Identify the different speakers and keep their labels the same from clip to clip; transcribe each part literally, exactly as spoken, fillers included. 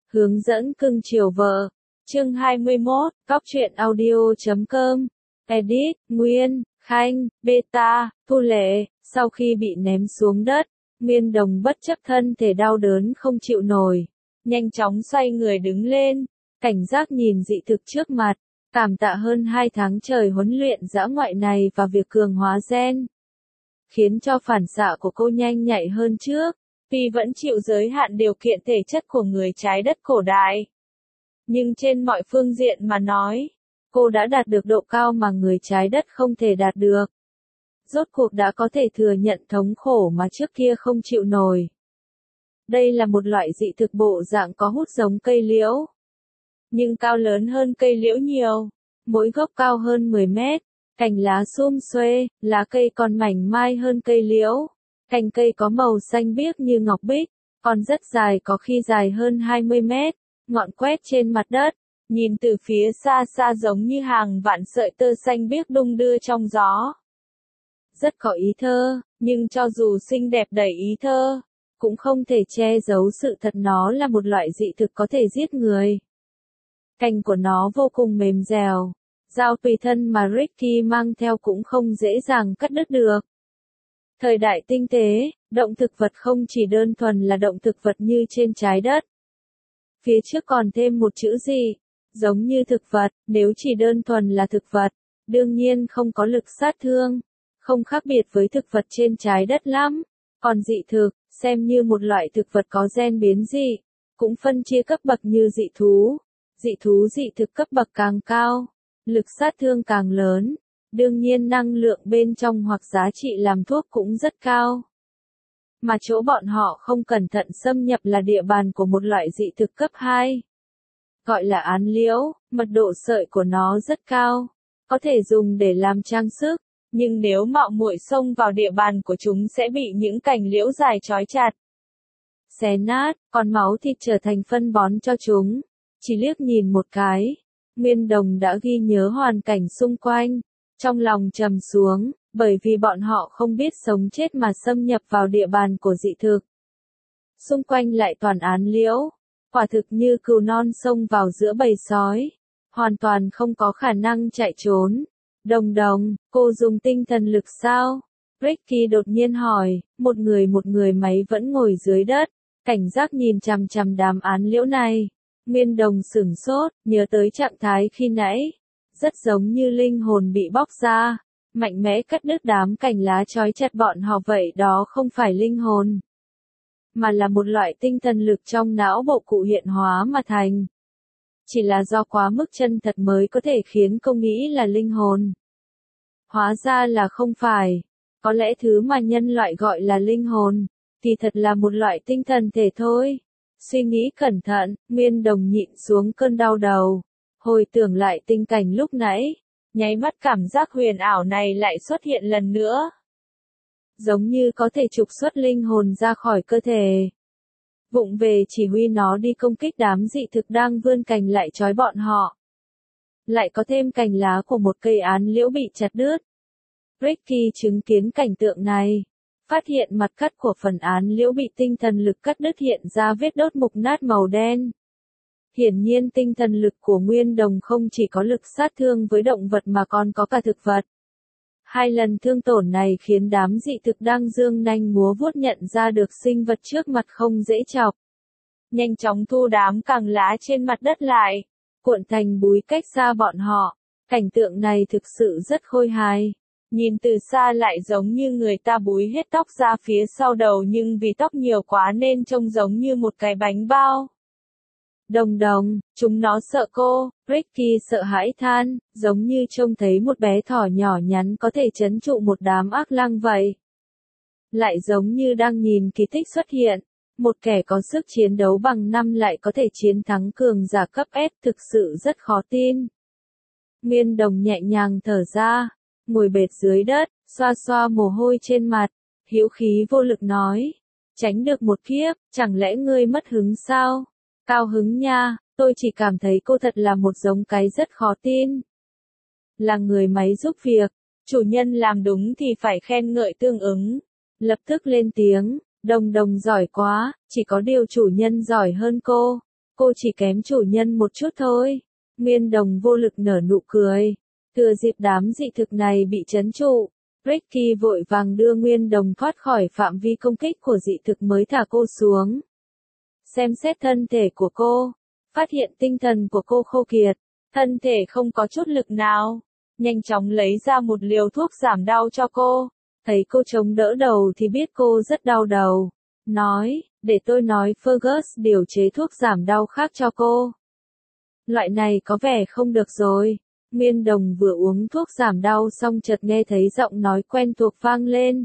Speaker 1: Hướng dẫn cưng chiều vợ. Chương hai mươi mốt, Cóc truyện audio chấm com. Edit, Nguyên, Khanh, Beta, Thu Lệ. Sau khi bị ném xuống đất, Miên Đồng bất chấp thân thể đau đớn không chịu nổi, nhanh chóng xoay người đứng lên, cảnh giác nhìn dị thực trước mặt, cảm tạ hơn hai tháng trời huấn luyện dã ngoại này và việc cường hóa gen, khiến cho phản xạ của cô nhanh nhạy hơn trước. Tuy vẫn chịu giới hạn điều kiện thể chất của người trái đất cổ đại, nhưng trên mọi phương diện mà nói, cô đã đạt được độ cao mà người trái đất không thể đạt được. Rốt cuộc đã có thể thừa nhận thống khổ mà trước kia không chịu nổi. Đây là một loại dị thực bộ dạng có hút giống cây liễu, nhưng cao lớn hơn cây liễu nhiều, mỗi gốc cao hơn mười mét, cành lá sum xuê, lá cây còn mảnh mai hơn cây liễu. Cành cây có màu xanh biếc như ngọc bích, còn rất dài, có khi dài hơn hai mươi mét, ngọn quét trên mặt đất, nhìn từ phía xa xa giống như hàng vạn sợi tơ xanh biếc đung đưa trong gió. Rất có ý thơ, nhưng cho dù xinh đẹp đầy ý thơ, cũng không thể che giấu sự thật nó là một loại dị thực có thể giết người. Cành của nó vô cùng mềm dẻo, dao tùy thân mà Ricky mang theo cũng không dễ dàng cắt đứt được. Thời đại tinh tế, động thực vật không chỉ đơn thuần là động thực vật như trên trái đất. Phía trước còn thêm một chữ gì, giống như thực vật, nếu chỉ đơn thuần là thực vật, đương nhiên không có lực sát thương, không khác biệt với thực vật trên trái đất lắm. Còn dị thực, xem như một loại thực vật có gen biến dị, cũng phân chia cấp bậc như dị thú. Dị thú dị thực cấp bậc càng cao, lực sát thương càng lớn. Đương nhiên năng lượng bên trong hoặc giá trị làm thuốc cũng rất cao. Mà chỗ bọn họ không cẩn thận xâm nhập là địa bàn của một loại dị thực cấp hai. Gọi là án liễu, mật độ sợi của nó rất cao, có thể dùng để làm trang sức, nhưng nếu mạo muội xông vào địa bàn của chúng sẽ bị những cành liễu dài trói chặt, xé nát, còn máu thịt trở thành phân bón cho chúng. Chỉ liếc nhìn một cái, Miên Đồng đã ghi nhớ hoàn cảnh xung quanh. Trong lòng trầm xuống, bởi vì bọn họ không biết sống chết mà xâm nhập vào địa bàn của dị thực. Xung quanh lại toàn án liễu, quả thực như cừu non xông vào giữa bầy sói, hoàn toàn không có khả năng chạy trốn. Đồng Đồng, cô dùng tinh thần lực sao? Ricky đột nhiên hỏi, một người một người máy vẫn ngồi dưới đất, cảnh giác nhìn chằm chằm đám án liễu này. Miên Đồng sửng sốt, nhớ tới trạng thái khi nãy. Rất giống như linh hồn bị bóc ra, mạnh mẽ cắt đứt đám cành lá trói chặt bọn họ vậy. Đó không phải linh hồn, mà là một loại tinh thần lực trong não bộ cụ hiện hóa mà thành. Chỉ là do quá mức chân thật mới có thể khiến cô nghĩ là linh hồn. Hóa ra là không phải. Có lẽ thứ mà nhân loại gọi là linh hồn, thì thật là một loại tinh thần thể thôi. Suy nghĩ cẩn thận, Miên Đồng nhịn xuống cơn đau đầu. Hồi tưởng lại tình cảnh lúc nãy, nháy mắt cảm giác huyền ảo này lại xuất hiện lần nữa. Giống như có thể trục xuất linh hồn ra khỏi cơ thể. Vụng về chỉ huy nó đi công kích đám dị thực đang vươn cành lại trói bọn họ. Lại có thêm cành lá của một cây án liễu bị chặt đứt. Ricky chứng kiến cảnh tượng này, phát hiện mặt cắt của phần án liễu bị tinh thần lực cắt đứt hiện ra vết đốt mục nát màu đen. Hiển nhiên tinh thần lực của Nguyên Đồng không chỉ có lực sát thương với động vật mà còn có cả thực vật. Hai lần thương tổn này khiến đám dị thực đang dương nanh múa vuốt nhận ra được sinh vật trước mặt không dễ chọc. Nhanh chóng thu đám cành lá trên mặt đất lại, cuộn thành búi cách xa bọn họ. Cảnh tượng này thực sự rất khôi hài. Nhìn từ xa lại giống như người ta búi hết tóc ra phía sau đầu, nhưng vì tóc nhiều quá nên trông giống như một cái bánh bao. Đồng Đồng, chúng nó sợ cô. Ricky sợ hãi than, giống như trông thấy một bé thỏ nhỏ nhắn có thể trấn trụ một đám ác lang vậy. Lại giống như đang nhìn kỳ tích xuất hiện, một kẻ có sức chiến đấu bằng năm lại có thể chiến thắng cường giả cấp S, thực sự rất khó tin. Miên Đồng nhẹ nhàng thở ra, ngồi bệt dưới đất, xoa xoa mồ hôi trên mặt, hữu khí vô lực nói, tránh được một kiếp, chẳng lẽ ngươi mất hứng sao? Cao hứng nha, tôi chỉ cảm thấy cô thật là một giống cái rất khó tin. Là người máy giúp việc, chủ nhân làm đúng thì phải khen ngợi tương ứng. Lập tức lên tiếng, Đồng Đồng giỏi quá, chỉ có điều chủ nhân giỏi hơn cô. cô chỉ kém chủ nhân một chút thôi. Nguyên Đồng vô lực nở nụ cười. Thừa dịp đám dị thực này bị trấn trụ, Ricky vội vàng đưa Nguyên Đồng thoát khỏi phạm vi công kích của dị thực mới thả cô xuống. Xem xét thân thể của cô, phát hiện tinh thần của cô khô kiệt, thân thể không có chút lực nào. Nhanh chóng lấy ra một liều thuốc giảm đau cho cô. Thấy cô chống đỡ đầu thì biết cô rất đau đầu. Nói, để tôi nói Fergus điều chế thuốc giảm đau khác cho cô. Loại này có vẻ không được rồi. Nguyên Đồng vừa uống thuốc giảm đau xong chợt nghe thấy giọng nói quen thuộc vang lên.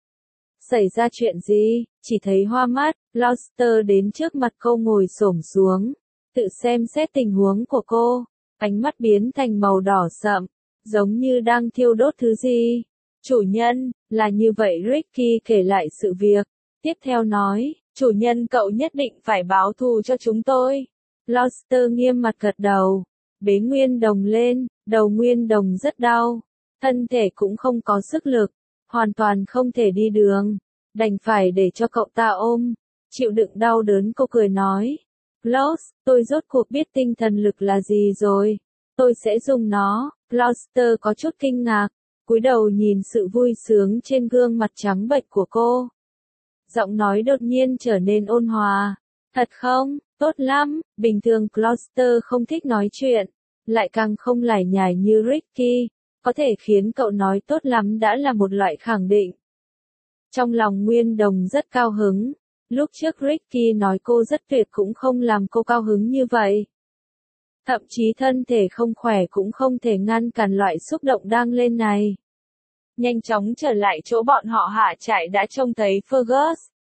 Speaker 1: Xảy ra chuyện gì? Chỉ thấy hoa mắt, Gloucester đến trước mặt cô ngồi xổm xuống, tự xem xét tình huống của cô. Ánh mắt biến thành màu đỏ sậm, giống như đang thiêu đốt thứ gì. Chủ nhân, là như vậy. Ricky kể lại sự việc. Tiếp theo nói, chủ nhân cậu nhất định phải báo thù cho chúng tôi. Gloucester nghiêm mặt gật đầu, bế Nguyên Đồng lên, đầu Nguyên Đồng rất đau, thân thể cũng không có sức lực, hoàn toàn không thể đi đường, đành phải để cho cậu ta ôm, chịu đựng đau đớn. Cô cười nói, Glouc, tôi rốt cuộc biết tinh thần lực là gì rồi, tôi sẽ dùng nó. Gloucester có chút kinh ngạc, cúi đầu nhìn sự vui sướng trên gương mặt trắng bệch của cô. Giọng nói đột nhiên trở nên ôn hòa. Thật không? Tốt lắm. Bình thường Gloucester không thích nói chuyện, lại càng không lải nhải như Ricky, có thể khiến cậu nói tốt lắm đã là một loại khẳng định. Trong lòng Nguyên Đồng rất cao hứng, lúc trước Ricky nói cô rất tuyệt cũng không làm cô cao hứng như vậy. Thậm chí thân thể không khỏe cũng không thể ngăn cản loại xúc động đang lên này. Nhanh chóng trở lại chỗ bọn họ hạ trại đã trông thấy Fergus.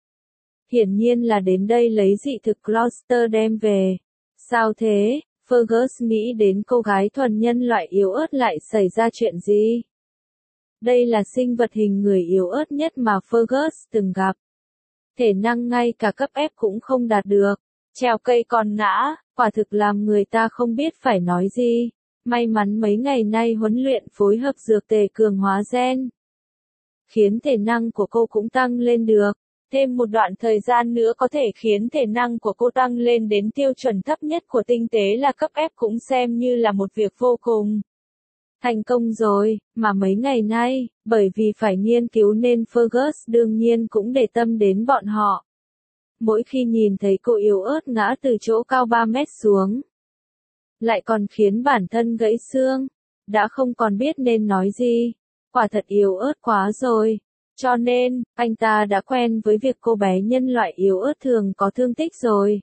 Speaker 1: Hiển nhiên là đến đây lấy dị thực Gloucester đem về. Sao thế? Fergus nghĩ đến cô gái thuần nhân loại yếu ớt lại xảy ra chuyện gì? Đây là sinh vật hình người yếu ớt nhất mà Fergus từng gặp. Thể năng ngay cả cấp ép cũng không đạt được. Trèo cây còn ngã, quả thực làm người ta không biết phải nói gì. May mắn mấy ngày nay huấn luyện phối hợp dược tề cường hóa gen, khiến thể năng của cô cũng tăng lên được. Thêm một đoạn thời gian nữa có thể khiến thể năng của cô tăng lên đến tiêu chuẩn thấp nhất của tinh tế là cấp ép cũng xem như là một việc vô cùng thành công rồi, mà mấy ngày nay, bởi vì phải nghiên cứu nên Fergus đương nhiên cũng để tâm đến bọn họ. Mỗi khi nhìn thấy cô yếu ớt ngã từ chỗ cao ba mét xuống, lại còn khiến bản thân gãy xương, đã không còn biết nên nói gì, quả thật yếu ớt quá rồi. Cho nên, anh ta đã quen với việc cô bé nhân loại yếu ớt thường có thương tích rồi.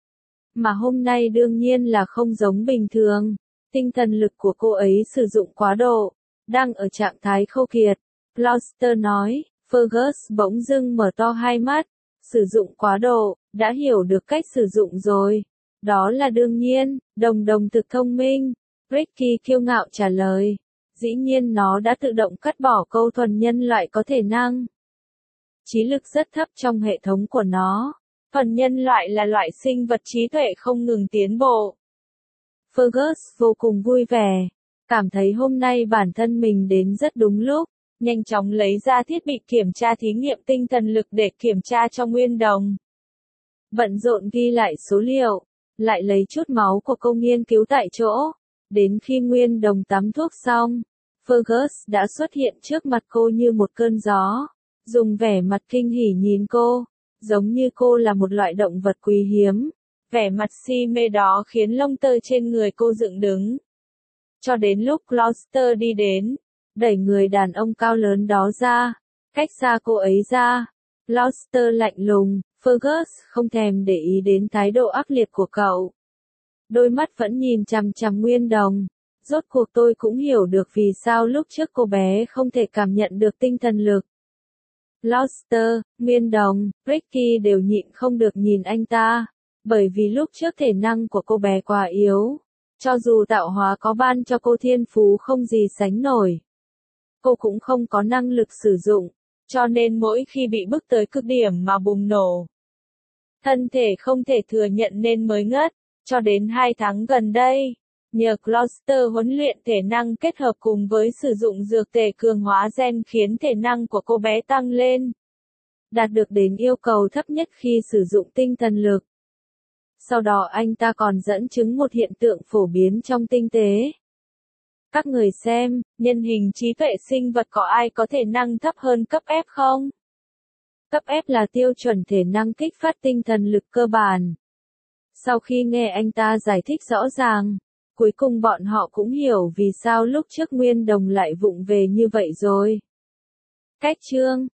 Speaker 1: Mà hôm nay đương nhiên là không giống bình thường. Tinh thần lực của cô ấy sử dụng quá độ, đang ở trạng thái khô kiệt. Gloucester nói, Fergus bỗng dưng mở to hai mắt, sử dụng quá độ, đã hiểu được cách sử dụng rồi. Đó là đương nhiên, đồng đồng thực thông minh. Ricky kiêu ngạo trả lời. Dĩ nhiên nó đã tự động cắt bỏ câu thuần nhân loại có thể năng. Trí lực rất thấp trong hệ thống của nó. Thuần nhân loại là loại sinh vật trí tuệ không ngừng tiến bộ. Fergus vô cùng vui vẻ, cảm thấy hôm nay bản thân mình đến rất đúng lúc, nhanh chóng lấy ra thiết bị kiểm tra thí nghiệm tinh thần lực để kiểm tra cho Nguyên Đồng. Bận rộn ghi lại số liệu, lại lấy chút máu của cô nghiên cứu tại chỗ. Đến khi Nguyên Đồng tắm thuốc xong, Fergus đã xuất hiện trước mặt cô như một cơn gió, dùng vẻ mặt kinh hỉ nhìn cô, giống như cô là một loại động vật quý hiếm. Vẻ mặt si mê đó khiến lông tơ trên người cô dựng đứng. Cho đến lúc Gloucester đi đến, đẩy người đàn ông cao lớn đó ra, cách xa cô ấy ra. Gloucester lạnh lùng, Fergus không thèm để ý đến thái độ ác liệt của cậu. Đôi mắt vẫn nhìn chằm chằm Nguyên Đồng. Rốt cuộc tôi cũng hiểu được vì sao lúc trước cô bé không thể cảm nhận được tinh thần lực. Gloucester, Nguyên Đồng, Ricky đều nhịn không được nhìn anh ta. Bởi vì lúc trước thể năng của cô bé quá yếu. Cho dù tạo hóa có ban cho cô thiên phú không gì sánh nổi, cô cũng không có năng lực sử dụng. Cho nên mỗi khi bị bức tới cực điểm mà bùng nổ, thân thể không thể thừa nhận nên mới ngất. Cho đến hai tháng gần đây, nhờ Gloucester huấn luyện thể năng kết hợp cùng với sử dụng dược tề cường hóa gen khiến thể năng của cô bé tăng lên, đạt được đến yêu cầu thấp nhất khi sử dụng tinh thần lực. Sau đó anh ta còn dẫn chứng một hiện tượng phổ biến trong tinh tế. Các người xem, nhân hình trí tuệ sinh vật có ai có thể năng thấp hơn cấp F không? Cấp F là tiêu chuẩn thể năng kích phát tinh thần lực cơ bản. Sau khi nghe anh ta giải thích rõ ràng, cuối cùng bọn họ cũng hiểu vì sao lúc trước Nguyên Đồng lại vụng về như vậy rồi. Cách chương